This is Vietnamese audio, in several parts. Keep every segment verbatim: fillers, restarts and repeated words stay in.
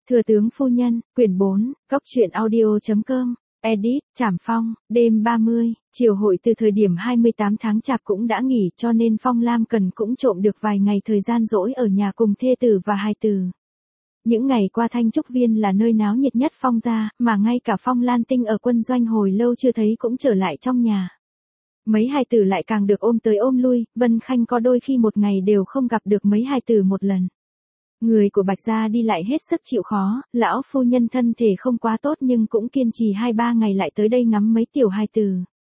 Thừa tướng phu nhân, quyển bốn, góc truyện audio.com, edit, Trảm Phong, đêm ba mươi, chiều hội từ thời điểm hai mươi tám tháng chạp cũng đã nghỉ cho nên Phong Lam Cần cũng trộm được vài ngày thời gian rỗi ở nhà cùng thê tử và hài tử. Những ngày qua Thanh Trúc Viên là nơi náo nhiệt nhất Phong gia, mà ngay cả Phong Lan Tinh ở quân doanh hồi lâu chưa thấy cũng trở lại trong nhà. Mấy hài tử lại càng được ôm tới ôm lui, Vân Khanh có đôi khi một ngày đều không gặp được mấy hài tử một lần. Người của Bạch gia đi lại hết sức chịu khó, lão phu nhân thân thể không quá tốt nhưng cũng kiên trì hai ba ngày lại tới đây ngắm mấy tiểu hài tử.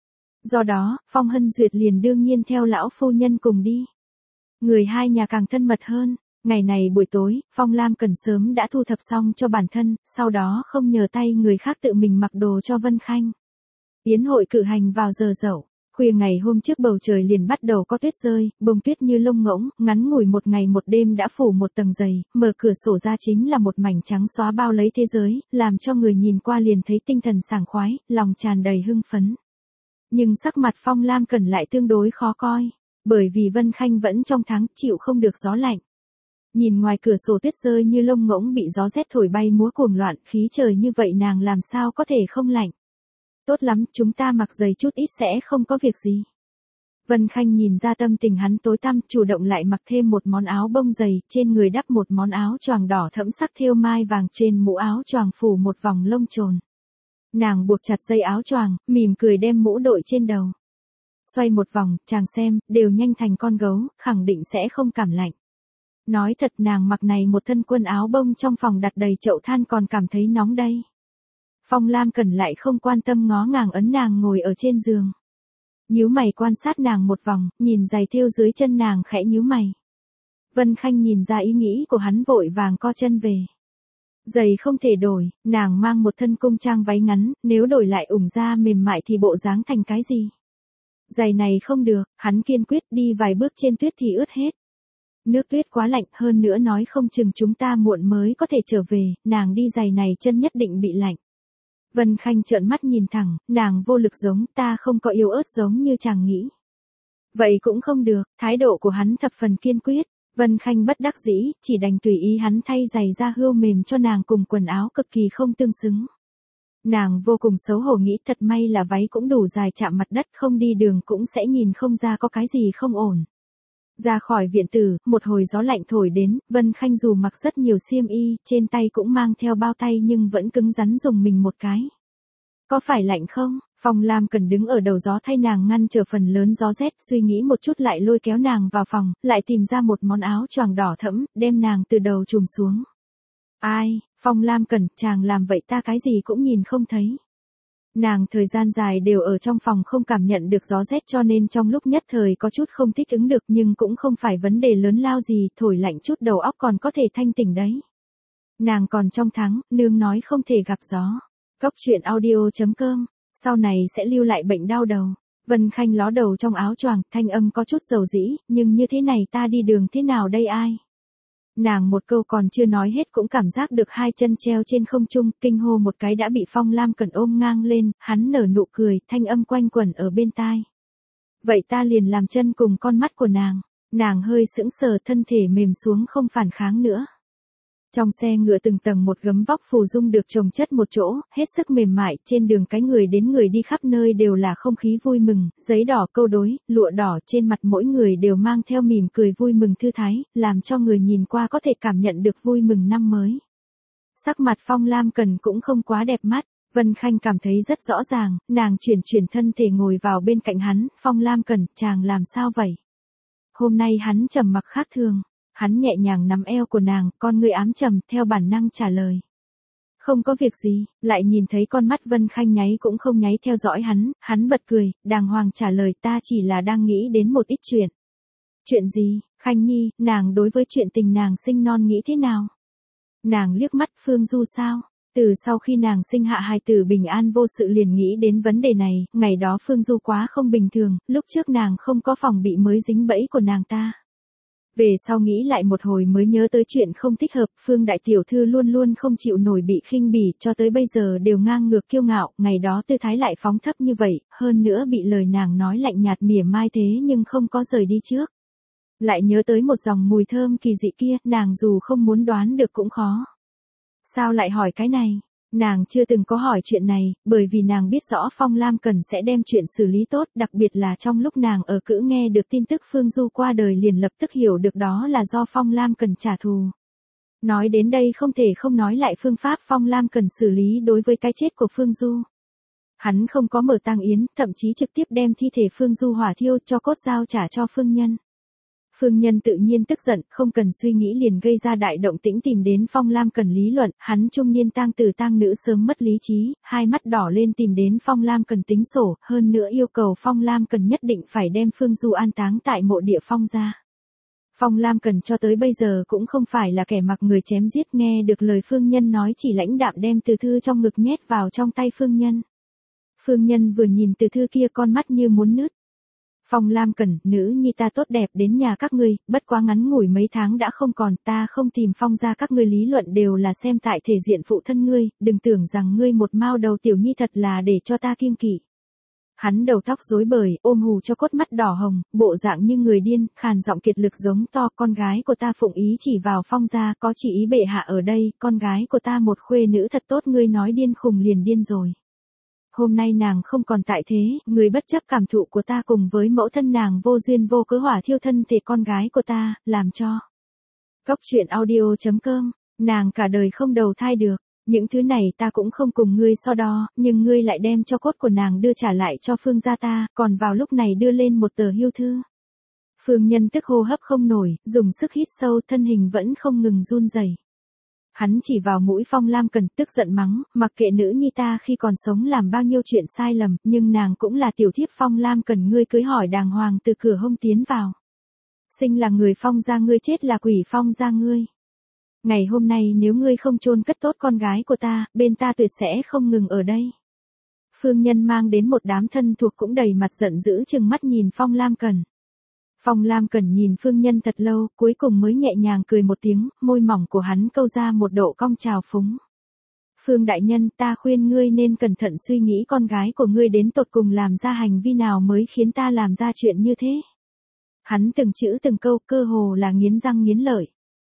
Do đó, Phong Hân Duyệt liền đương nhiên theo lão phu nhân cùng đi. Người hai nhà càng thân mật hơn. Ngày này buổi tối, Phong Lam Cần sớm đã thu thập xong cho bản thân, sau đó không nhờ tay người khác tự mình mặc đồ cho Vân Khanh. Yến hội cử hành vào giờ dậu. Khuya ngày hôm trước bầu trời liền bắt đầu có tuyết rơi, bông tuyết như lông ngỗng, ngắn ngủi một ngày một đêm đã phủ một tầng dày, mở cửa sổ ra chính là một mảnh trắng xóa bao lấy thế giới, làm cho người nhìn qua liền thấy tinh thần sảng khoái, lòng tràn đầy hưng phấn. Nhưng sắc mặt Phong Lam Cần lại tương đối khó coi, bởi vì Vân Khanh vẫn trong tháng chịu không được gió lạnh. Nhìn ngoài cửa sổ tuyết rơi như lông ngỗng bị gió rét thổi bay múa cuồng loạn, khí trời như vậy nàng làm sao có thể không lạnh. Tốt lắm, chúng ta mặc dày chút ít sẽ không có việc gì. Vân Khanh nhìn ra tâm tình hắn tối tăm, chủ động lại mặc thêm một món áo bông dày, trên người đắp một món áo choàng đỏ thẫm sắc thêu mai vàng, trên mũ áo choàng phủ một vòng lông trồn. Nàng buộc chặt dây áo choàng, mỉm cười đem mũ đội trên đầu. Xoay một vòng, chàng xem, đều nhanh thành con gấu, khẳng định sẽ không cảm lạnh. Nói thật nàng mặc này một thân quân áo bông trong phòng đặt đầy chậu than còn cảm thấy nóng đây. Phong Lam Cần lại không quan tâm ngó ngàng ấn nàng ngồi ở trên giường. Nhíu mày quan sát nàng một vòng, nhìn giày thêu dưới chân nàng khẽ nhíu mày. Vân Khanh nhìn ra ý nghĩ của hắn vội vàng co chân về. Giày không thể đổi, nàng mang một thân cung trang váy ngắn, nếu đổi lại ủng da mềm mại thì bộ dáng thành cái gì? Giày này không được, hắn kiên quyết đi vài bước trên tuyết thì ướt hết. Nước tuyết quá lạnh, hơn nữa nói không chừng chúng ta muộn mới có thể trở về, nàng đi giày này chân nhất định bị lạnh. Vân Khanh trợn mắt nhìn thẳng, nàng vô lực giống, ta không có yếu ớt giống như chàng nghĩ. Vậy cũng không được, thái độ của hắn thập phần kiên quyết. Vân Khanh bất đắc dĩ, chỉ đành tùy ý hắn thay giày da hươu mềm cho nàng cùng quần áo cực kỳ không tương xứng. Nàng vô cùng xấu hổ nghĩ thật may là váy cũng đủ dài chạm mặt đất, không đi đường cũng sẽ nhìn không ra có cái gì không ổn. Ra khỏi viện tử, một hồi gió lạnh thổi đến, Vân Khanh dù mặc rất nhiều xiêm y, trên tay cũng mang theo bao tay nhưng vẫn cứng rắn dùng mình một cái. Có phải lạnh không? Phong Lam Cần đứng ở đầu gió thay nàng ngăn trở phần lớn gió rét, suy nghĩ một chút lại lôi kéo nàng vào phòng, lại tìm ra một món áo choàng đỏ thẫm, đem nàng từ đầu trùm xuống. Ai, Phong Lam Cần, chàng làm vậy ta cái gì cũng nhìn không thấy. Nàng thời gian dài đều ở trong phòng không cảm nhận được gió rét cho nên trong lúc nhất thời có chút không thích ứng được nhưng cũng không phải vấn đề lớn lao gì, thổi lạnh chút đầu óc còn có thể thanh tỉnh đấy. Nàng còn trong tháng, nương nói không thể gặp gió. Góc truyện audio.com, sau này sẽ lưu lại bệnh đau đầu. Vân Khanh ló đầu trong áo choàng, thanh âm có chút dầu dĩ, nhưng như thế này ta đi đường thế nào đây ai? Nàng một câu còn chưa nói hết cũng cảm giác được hai chân treo trên không trung, kinh hô một cái đã bị Phong Lam Cần ôm ngang lên, hắn nở nụ cười, thanh âm quanh quẩn ở bên tai. Vậy ta liền làm chân cùng con mắt của nàng, nàng hơi sững sờ thân thể mềm xuống không phản kháng nữa. Trong xe ngựa từng tầng một gấm vóc phù dung được chồng chất một chỗ, hết sức mềm mại, trên đường cái người đến người đi khắp nơi đều là không khí vui mừng, giấy đỏ câu đối, lụa đỏ trên mặt mỗi người đều mang theo mỉm cười vui mừng thư thái, làm cho người nhìn qua có thể cảm nhận được vui mừng năm mới. Sắc mặt Phong Lam Cần cũng không quá đẹp mắt, Vân Khanh cảm thấy rất rõ ràng, nàng chuyển chuyển thân thể ngồi vào bên cạnh hắn, Phong Lam Cần, chàng làm sao vậy? Hôm nay hắn trầm mặc khác thường. Hắn nhẹ nhàng nắm eo của nàng, con ngươi ám trầm, theo bản năng trả lời. Không có việc gì, lại nhìn thấy con mắt Vân Khanh nháy cũng không nháy theo dõi hắn, hắn bật cười, đàng hoàng trả lời ta chỉ là đang nghĩ đến một ít chuyện. Chuyện gì, Khanh Nhi, nàng đối với chuyện tình nàng sinh non nghĩ thế nào? Nàng liếc mắt Phương Du sao? Từ sau khi nàng sinh hạ hài tử bình an vô sự liền nghĩ đến vấn đề này, ngày đó Phương Du quá không bình thường, lúc trước nàng không có phòng bị mới dính bẫy của nàng ta. Về sau nghĩ lại một hồi mới nhớ tới chuyện không thích hợp, Phương đại tiểu thư luôn luôn không chịu nổi bị khinh bỉ, cho tới bây giờ đều ngang ngược kiêu ngạo, ngày đó tư thái lại phóng thấp như vậy, hơn nữa bị lời nàng nói lạnh nhạt mỉa mai thế nhưng không có rời đi trước. Lại nhớ tới một dòng mùi thơm kỳ dị kia, nàng dù không muốn đoán được cũng khó. Sao lại hỏi cái này? Nàng chưa từng có hỏi chuyện này, bởi vì nàng biết rõ Phong Lam Cần sẽ đem chuyện xử lý tốt, đặc biệt là trong lúc nàng ở cữ nghe được tin tức Phương Du qua đời liền lập tức hiểu được đó là do Phong Lam Cần trả thù. Nói đến đây không thể không nói lại phương pháp Phong Lam Cần xử lý đối với cái chết của Phương Du. Hắn không có mở tang yến, thậm chí trực tiếp đem thi thể Phương Du hỏa thiêu cho cốt giao trả cho Phương Nhân. Phương Nhân tự nhiên tức giận, không cần suy nghĩ liền gây ra đại động tĩnh tìm đến Phong Lam Cần lý luận, hắn trung niên tang tử tang nữ sớm mất lý trí, hai mắt đỏ lên tìm đến Phong Lam Cần tính sổ, hơn nữa yêu cầu Phong Lam Cần nhất định phải đem Phương Du an táng tại mộ địa Phong gia. Phong Lam Cần cho tới bây giờ cũng không phải là kẻ mặc người chém giết, nghe được lời Phương Nhân nói chỉ lãnh đạm đem từ thư trong ngực nhét vào trong tay Phương Nhân. Phương Nhân vừa nhìn từ thư kia con mắt như muốn nứt. Phong Lam Cần, nữ nhi ta tốt đẹp đến nhà các ngươi, bất quá ngắn ngủi mấy tháng đã không còn, ta không tìm Phong ra các ngươi lý luận đều là xem tại thể diện phụ thân ngươi, đừng tưởng rằng ngươi một mao đầu tiểu nhi thật là để cho ta kiêng kỵ. Hắn đầu tóc rối bời, ôm hù cho cốt mắt đỏ hồng, bộ dạng như người điên, khàn giọng kiệt lực giống to, con gái của ta phụng ý chỉ vào Phong gia, có chỉ ý bệ hạ ở đây, con gái của ta một khuê nữ thật tốt, ngươi nói điên khùng liền điên rồi. Hôm nay nàng không còn tại thế, người bất chấp cảm thụ của ta cùng với mẫu thân nàng vô duyên vô cớ hỏa thiêu thân thể con gái của ta, làm cho. Cốc truyện audio chấm com, nàng cả đời không đầu thai được, những thứ này ta cũng không cùng ngươi so đo, nhưng ngươi lại đem cho cốt của nàng đưa trả lại cho Phương gia ta, còn vào lúc này đưa lên một tờ hiêu thư. Phương Nhân tức hô hấp không nổi, dùng sức hít sâu, thân hình vẫn không ngừng run rẩy. Hắn chỉ vào mũi Phong Lam Cần tức giận mắng, mặc kệ nữ nhi ta khi còn sống làm bao nhiêu chuyện sai lầm, nhưng nàng cũng là tiểu thiếp Phong Lam Cần, ngươi cưới hỏi đàng hoàng từ cửa hông tiến vào. Sinh là người Phong gia ngươi, chết là quỷ Phong gia ngươi. Ngày hôm nay nếu ngươi không chôn cất tốt con gái của ta, bên ta tuyệt sẽ không ngừng ở đây. Phương Nhân mang đến một đám thân thuộc cũng đầy mặt giận dữ chừng mắt nhìn Phong Lam Cần. Phong Lam Cần nhìn Phương Nhân thật lâu, cuối cùng mới nhẹ nhàng cười một tiếng, môi mỏng của hắn câu ra một độ cong trào phúng. Phương đại nhân, ta khuyên ngươi nên cẩn thận suy nghĩ con gái của ngươi đến tột cùng làm ra hành vi nào mới khiến ta làm ra chuyện như thế. Hắn từng chữ từng câu cơ hồ là nghiến răng nghiến lợi.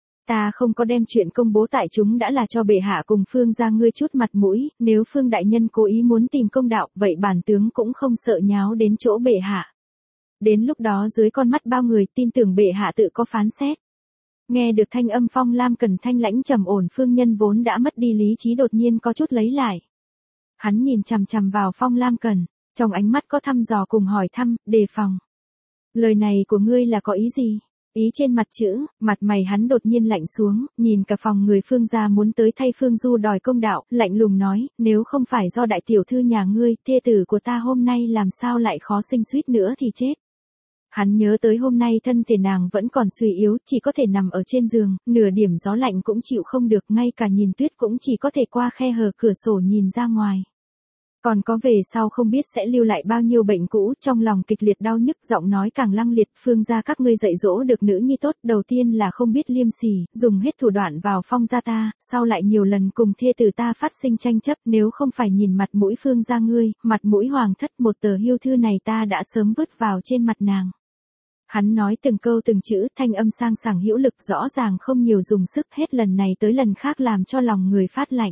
Ta không có đem chuyện công bố tại chúng đã là cho bệ hạ cùng Phương gia ngươi chút mặt mũi, nếu Phương đại nhân cố ý muốn tìm công đạo, vậy bản tướng cũng không sợ nháo đến chỗ bệ hạ. Đến lúc đó dưới con mắt bao người tin tưởng bệ hạ tự có phán xét. Nghe được thanh âm Phong Lam Cần thanh lãnh trầm ổn, Phương Nhân vốn đã mất đi lý trí đột nhiên có chút lấy lại. Hắn nhìn chằm chằm vào Phong Lam Cần, trong ánh mắt có thăm dò cùng hỏi thăm, đề phòng. Lời này của ngươi là có ý gì? Ý trên mặt chữ, mặt mày hắn đột nhiên lạnh xuống, nhìn cả phòng người Phương gia muốn tới thay Phương Du đòi công đạo, lạnh lùng nói, nếu không phải do đại tiểu thư nhà ngươi, thê tử của ta hôm nay làm sao lại khó sinh suýt nữa thì chết. Hắn nhớ tới hôm nay thân thể nàng vẫn còn suy yếu, chỉ có thể nằm ở trên giường, nửa điểm gió lạnh cũng chịu không được, ngay cả nhìn tuyết cũng chỉ có thể qua khe hở cửa sổ nhìn ra ngoài. Còn có về sau không biết sẽ lưu lại bao nhiêu bệnh cũ, trong lòng kịch liệt đau nhức, giọng nói càng lăng liệt, Phương gia các ngươi dạy dỗ được nữ nhi tốt, đầu tiên là không biết liêm sỉ, dùng hết thủ đoạn vào Phong gia ta, sau lại nhiều lần cùng thê tử ta phát sinh tranh chấp, nếu không phải nhìn mặt mũi Phương gia ngươi, mặt mũi hoàng thất, một tờ hiêu thư này ta đã sớm vứt vào trên mặt nàng. Hắn nói từng câu từng chữ, thanh âm sang sảng hữu lực, rõ ràng không nhiều dùng sức, hết lần này tới lần khác làm cho lòng người phát lạnh.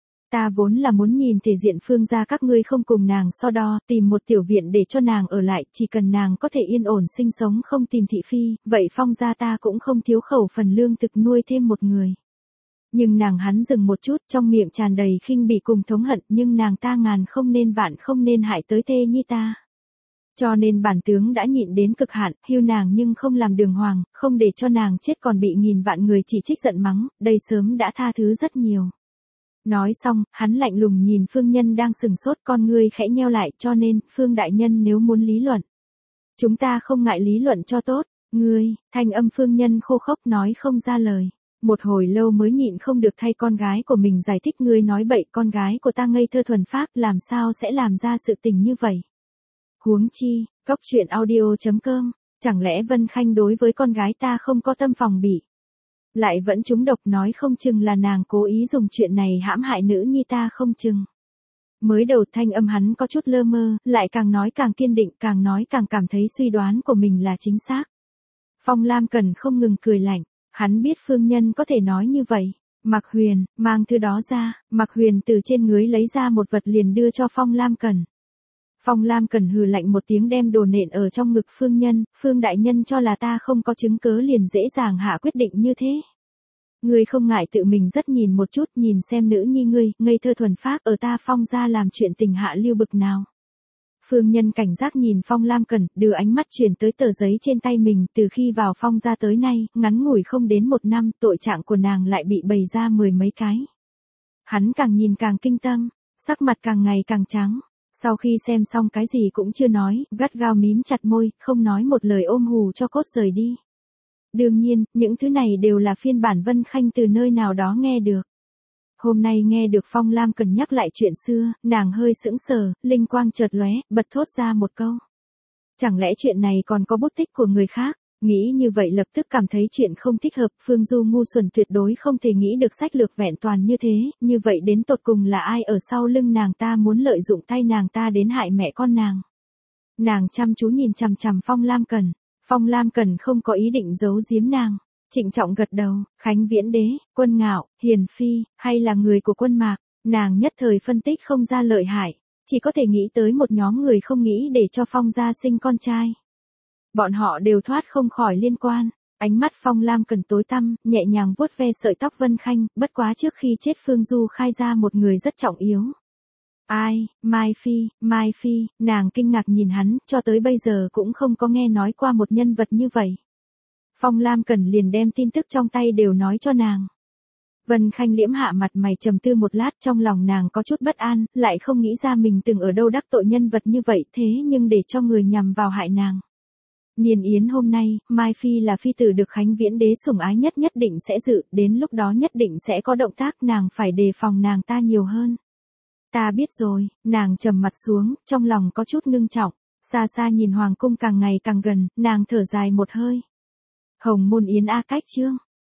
Ta vốn là muốn nhìn thể diện Phương gia các ngươi không cùng nàng so đo, tìm một tiểu viện để cho nàng ở lại, chỉ cần nàng có thể yên ổn sinh sống không tìm thị phi, vậy Phong gia ta cũng không thiếu khẩu phần lương thực nuôi thêm một người. Nhưng nàng hắn dừng một chút, trong miệng tràn đầy khinh bỉ cùng thống hận, nhưng nàng ta ngàn không nên vạn không nên hại tới thê nhi ta. Cho nên bản tướng đã nhịn đến cực hạn, hưu nàng nhưng không làm đường hoàng, không để cho nàng chết còn bị nghìn vạn người chỉ trích giận mắng, đây sớm đã tha thứ rất nhiều. Nói xong, hắn lạnh lùng nhìn Phương Nhân đang sừng sốt, con ngươi khẽ nheo lại, cho nên, Phương đại nhân nếu muốn lý luận. Chúng ta không ngại lý luận cho tốt, ngươi, thanh âm Phương Nhân khô khốc nói không ra lời. Một hồi lâu mới nhịn không được thay con gái của mình giải thích, ngươi nói bậy, con gái của ta ngây thơ thuần phác, làm sao sẽ làm ra sự tình như vậy. Huống chi, cốc truyện audio chấm com, chẳng lẽ Vân Khanh đối với con gái ta không có tâm phòng bị. Lại vẫn trúng độc, nói không chừng là nàng cố ý dùng chuyện này hãm hại nữ nhi ta không chừng. Mới đầu thanh âm hắn có chút lơ mơ, lại càng nói càng kiên định, càng nói càng cảm thấy suy đoán của mình là chính xác. Phong Lam Cần không ngừng cười lạnh, hắn biết Phương Nhân có thể nói như vậy. Mạc Huyền, mang thư đó ra, Mạc Huyền từ trên ngưới lấy ra một vật liền đưa cho Phong Lam Cẩn. Phong Lam Cẩn hừ lạnh một tiếng đem đồ nện ở trong ngực Phương Nhân, Phương đại nhân cho là ta không có chứng cớ liền dễ dàng hạ quyết định như thế. Ngươi không ngại tự mình rất nhìn một chút, nhìn xem nữ nhi ngươi, ngây thơ thuần phác ở ta Phong gia làm chuyện tình hạ lưu bực nào. Phương Nhân cảnh giác nhìn Phong Lam Cẩn, đưa ánh mắt chuyển tới tờ giấy trên tay mình, từ khi vào Phong gia tới nay, ngắn ngủi không đến một năm, tội trạng của nàng lại bị bày ra mười mấy cái. Hắn càng nhìn càng kinh tâm, sắc mặt càng ngày càng trắng. Sau khi xem xong cái gì cũng chưa nói, gắt gao mím chặt môi, không nói một lời ôm hù cho cốt rời đi. Đương nhiên, những thứ này đều là phiên bản Vân Khanh từ nơi nào đó nghe được. Hôm nay nghe được Phong Lam Cần nhắc lại chuyện xưa, nàng hơi sững sờ, linh quang chợt lóe, bật thốt ra một câu. Chẳng lẽ chuyện này còn có bút tích của người khác? Nghĩ như vậy lập tức cảm thấy chuyện không thích hợp, Phương Du ngu xuẩn tuyệt đối không thể nghĩ được sách lược vẹn toàn như thế, như vậy đến tột cùng là ai ở sau lưng nàng ta muốn lợi dụng tay nàng ta đến hại mẹ con nàng. Nàng chăm chú nhìn chằm chằm Phong Lam Cần, Phong Lam Cần không có ý định giấu giếm nàng, trịnh trọng gật đầu, Khánh Viễn Đế, Quân Ngạo, Hiền Phi, hay là người của Quân Mạc, nàng nhất thời phân tích không ra lợi hại, chỉ có thể nghĩ tới một nhóm người không nghĩ để cho Phong gia sinh con trai. Bọn họ đều thoát không khỏi liên quan, ánh mắt Phong Lam Cần tối tăm, nhẹ nhàng vuốt ve sợi tóc Vân Khanh, bất quá trước khi chết Phương Du khai ra một người rất trọng yếu. Ai, Mai Phi, Mai Phi, nàng kinh ngạc nhìn hắn, cho tới bây giờ cũng không có nghe nói qua một nhân vật như vậy. Phong Lam Cần liền đem tin tức trong tay đều nói cho nàng. Vân Khanh liễm hạ mặt mày trầm tư một lát, trong lòng nàng có chút bất an, lại không nghĩ ra mình từng ở đâu đắc tội nhân vật như vậy, thế nhưng để cho người nhằm vào hại nàng. Niên yến hôm nay, Mai Phi là phi tử được Khánh Viễn Đế sủng ái nhất, nhất định sẽ dự, đến lúc đó nhất định sẽ có động tác, nàng phải đề phòng nàng ta nhiều hơn. Ta biết rồi, nàng trầm mặt xuống, trong lòng có chút ngưng trọng, xa xa nhìn hoàng cung càng ngày càng gần, nàng thở dài một hơi. Hồng Môn Yến A Cách chương